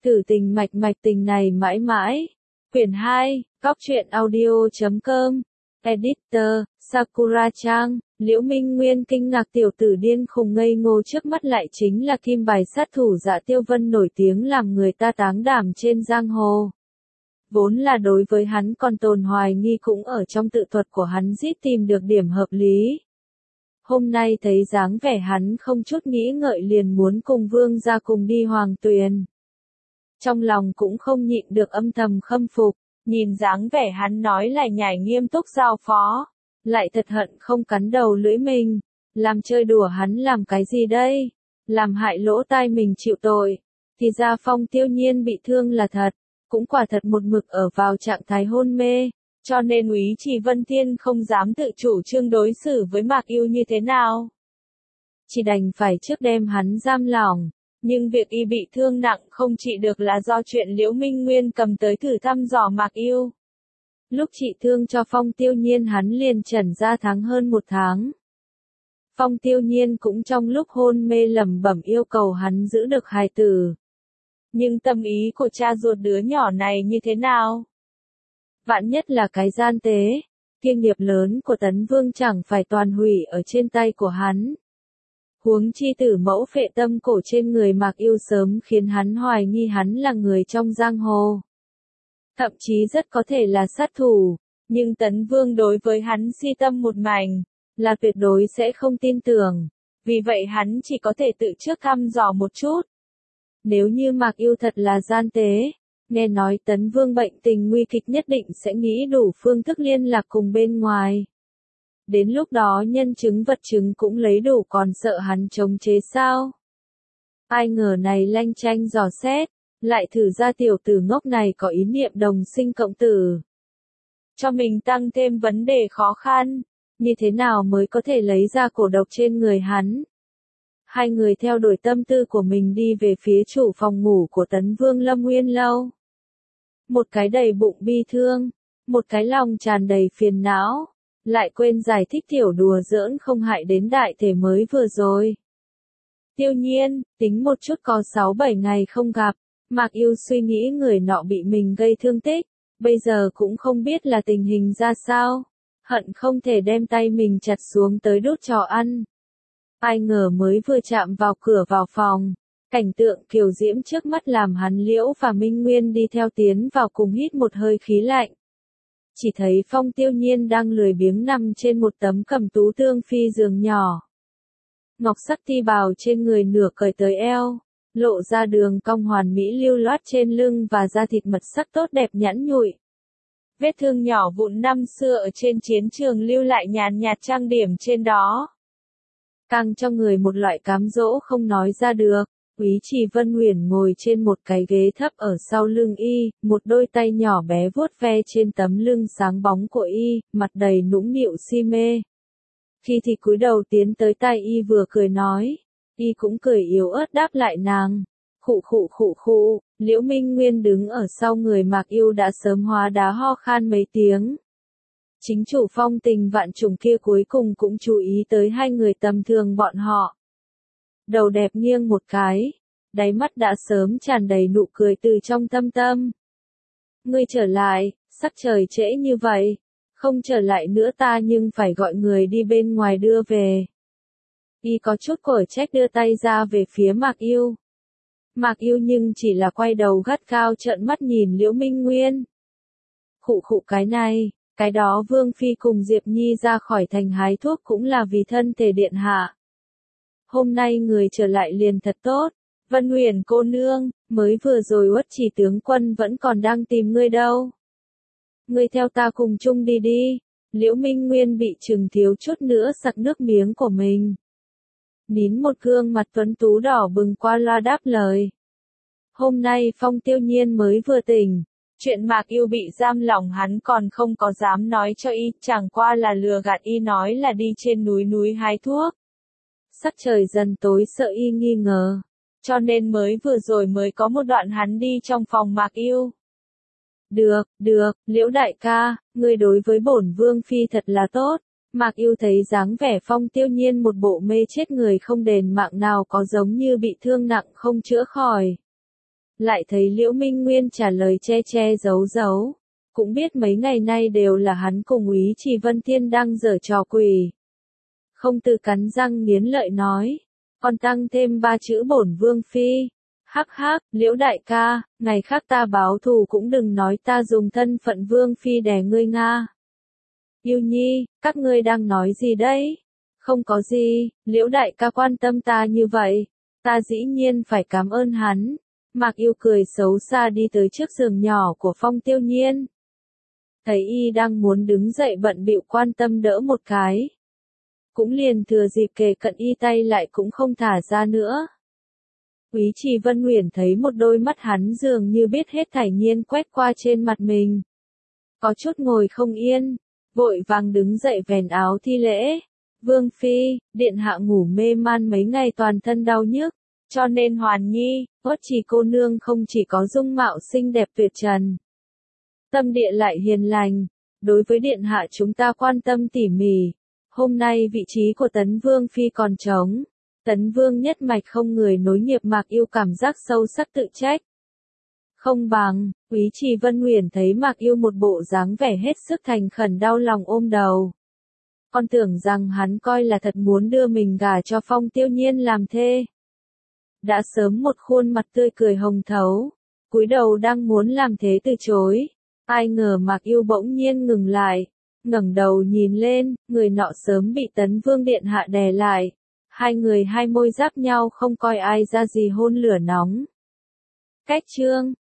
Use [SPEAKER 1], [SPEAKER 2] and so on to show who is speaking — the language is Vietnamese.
[SPEAKER 1] Tử tình mạch mạch tình này mãi mãi. Quyển 2, Góc truyện audio.com. Editor, Sakura Trang. Liễu Minh Nguyên kinh ngạc tiểu tử điên khùng ngây ngô trước mắt lại chính là kim bài sát thủ Dạ Tiêu Vân nổi tiếng làm người ta táng đảm trên giang hồ. Vốn là đối với hắn còn tồn hoài nghi cũng ở trong tự thuật của hắn rít tìm được điểm hợp lý. Hôm nay thấy dáng vẻ hắn không chút nghĩ ngợi liền muốn cùng vương gia cùng đi Hoàng Tuyền. Trong lòng cũng không nhịn được âm thầm khâm phục, nhìn dáng vẻ hắn nói lại nhảy nghiêm túc giao phó, lại thật hận không cắn đầu lưỡi mình, làm chơi đùa hắn làm cái gì đây, làm hại lỗ tai mình chịu tội, thì ra Phong Tiêu Nhiên bị thương là thật, cũng quả thật một mực ở vào trạng thái hôn mê, cho nên Úy Trì Vân Thiên không dám tự chủ trương đối xử với Mạc Yêu như thế nào. Chỉ đành phải trước đem hắn giam lỏng. Nhưng việc y bị thương nặng không trị được là do chuyện Liễu Minh Nguyên cầm tới thử thăm dò Mạc Yêu. Lúc trị thương cho Phong Tiêu Nhiên hắn liền trần ra tháng hơn 1 tháng. Phong Tiêu Nhiên cũng trong lúc hôn mê lẩm bẩm yêu cầu hắn giữ được hài tử. Nhưng tâm ý của cha ruột đứa nhỏ này như thế nào? Vạn nhất là cái gian tế, kiêng nghiệp lớn của Tấn Vương chẳng phải toàn hủy ở trên tay của hắn. Huống chi tử mẫu phệ tâm cổ trên người Mạc Yêu sớm khiến hắn hoài nghi hắn là người trong giang hồ. Thậm chí rất có thể là sát thủ, nhưng Tấn Vương đối với hắn si tâm một mảnh, là tuyệt đối sẽ không tin tưởng, vì vậy hắn chỉ có thể tự trước thăm dò một chút. Nếu như Mạc Yêu thật là gian tế, nghe nói Tấn Vương bệnh tình nguy kịch nhất định sẽ nghĩ đủ phương thức liên lạc cùng bên ngoài. Đến lúc đó nhân chứng vật chứng cũng lấy đủ còn sợ hắn chống chế sao? Ai ngờ này lanh chanh dò xét, lại thử ra tiểu tử ngốc này có ý niệm đồng sinh cộng tử. Cho mình tăng thêm vấn đề khó khăn, như thế nào mới có thể lấy ra cổ độc trên người hắn? Hai người theo đuổi tâm tư của mình đi về phía chủ phòng ngủ của Tấn Vương Lâm Nguyên Lâu. Một cái đầy bụng bi thương, một cái lòng tràn đầy phiền não. Lại quên giải thích tiểu đùa giỡn không hại đến đại thể mới vừa rồi. Tiêu Nhiên, tính một chút có 6-7 ngày không gặp, Mạc Yêu suy nghĩ người nọ bị mình gây thương tích, bây giờ cũng không biết là tình hình ra sao, hận không thể đem tay mình chặt xuống tới đút cho ăn. Ai ngờ mới vừa chạm vào cửa vào phòng, cảnh tượng kiều diễm trước mắt làm hắn Liễu và Minh Nguyên đi theo tiến vào cùng hít một hơi khí lạnh. Chỉ thấy Phong Tiêu Nhiên đang lười biếng nằm trên một tấm cẩm tú tương phi giường nhỏ. Ngọc sắc ti bào trên người nửa cởi tới eo, lộ ra đường cong hoàn mỹ lưu loát trên lưng và da thịt mật sắc tốt đẹp nhẵn nhụi. Vết thương nhỏ vụn năm xưa ở trên chiến trường lưu lại nhàn nhạt trang điểm trên đó. Càng cho người một loại cám dỗ không nói ra được. Úy Trì Vân Huyền ngồi trên một cái ghế thấp ở sau lưng y, một đôi tay nhỏ bé vuốt ve trên tấm lưng sáng bóng của y, mặt đầy nũng nịu si mê. Khi thì cúi đầu tiến tới tai y vừa cười nói, y cũng cười yếu ớt đáp lại nàng. Khụ khụ khụ khụ, Liễu Minh Nguyên đứng ở sau người Mạc Yêu đã sớm hóa đá ho khan mấy tiếng. Chính chủ Phong Tình Vạn Trùng kia cuối cùng cũng chú ý tới hai người tầm thường bọn họ. Đầu đẹp nghiêng một cái, đáy mắt đã sớm tràn đầy nụ cười từ trong thâm tâm. Ngươi trở lại, sắc trời trễ như vậy, không trở lại nữa ta nhưng phải gọi người đi bên ngoài đưa về. Y có chút cổi trách đưa tay ra về phía Mạc Yêu. Mạc Yêu nhưng chỉ là quay đầu gắt gao trợn mắt nhìn Liễu Minh Nguyên. Khụ khụ cái này, cái đó Vương Phi cùng Diệp Nhi ra khỏi thành hái thuốc cũng là vì thân thể điện hạ. Hôm nay người trở lại liền thật tốt, Vân Huyền cô nương, mới vừa rồi Uất Chỉ tướng quân vẫn còn đang tìm ngươi đâu. Ngươi theo ta cùng chung đi đi, Liễu Minh Nguyên bị chừng thiếu chút nữa sặc nước miếng của mình. Nín một gương mặt tuấn tú đỏ bừng qua loa đáp lời. Hôm nay Phong Tiêu Nhiên mới vừa tỉnh, chuyện Mạc Yêu bị giam lỏng hắn còn không có dám nói cho y, chẳng qua là lừa gạt y nói là đi trên núi hái thuốc. Sắc trời dần tối sợ y nghi ngờ, cho nên mới vừa rồi mới có một đoạn hắn đi trong phòng Mạc Yêu. Được, Liễu đại ca, ngươi đối với bổn Vương Phi thật là tốt. Mạc Yêu thấy dáng vẻ Phong Tiêu Nhiên một bộ mê chết người không đền mạng nào có giống như bị thương nặng không chữa khỏi. lại thấy Liễu Minh Nguyên trả lời che che giấu giấu. Cũng biết mấy ngày nay đều là hắn cùng Úy Trì Vân Thiên đang giở trò quỷ. Không tự cắn răng nghiến lợi nói, còn tăng thêm 3 chữ bổn vương phi. Hắc hắc, Liễu đại ca, ngày khác ta báo thù cũng đừng nói ta dùng thân phận vương phi đè ngươi nga. Yêu Nhi, các ngươi đang nói gì đấy? Không có gì, Liễu đại ca quan tâm ta như vậy, ta dĩ nhiên phải cảm ơn hắn. Mạc Yêu cười xấu xa đi tới trước giường nhỏ của Phong Tiêu Nhiên. Thấy y đang muốn đứng dậy bận bịu quan tâm đỡ một cái. Cũng liền thừa dịp kề cận y tay lại cũng không thả ra nữa. Úy Trì Vân Uyển thấy một đôi mắt hắn dường như biết hết thảy nhiên quét qua trên mặt mình. Có chút ngồi không yên, vội vàng đứng dậy vén áo thi lễ. Vương phi, điện hạ ngủ mê man mấy ngày toàn thân đau nhức, cho nên Hoàn Nhi, Uất Trì cô nương không chỉ có dung mạo xinh đẹp tuyệt trần, tâm địa lại hiền lành, đối với điện hạ chúng ta quan tâm tỉ mỉ. Hôm nay vị trí của Tấn Vương phi còn trống, Tấn Vương nhất mạch không người nối nghiệp. Mạc Yêu cảm giác sâu sắc tự trách. Không bằng, Úy Trì Vân Uyển thấy Mạc Yêu một bộ dáng vẻ hết sức thành khẩn đau lòng ôm đầu. Con tưởng rằng hắn coi là thật muốn đưa mình gả cho Phong Tiêu Nhiên làm thê. Đã sớm một khuôn mặt tươi cười hồng thấu, cúi đầu đang muốn làm thế từ chối. Ai ngờ Mạc Yêu bỗng nhiên ngừng lại, ngẩng đầu nhìn lên, người nọ sớm bị Tấn Vương điện hạ đè lại. Hai người hai môi giáp nhau không coi ai ra gì hôn lửa nóng. Cách chương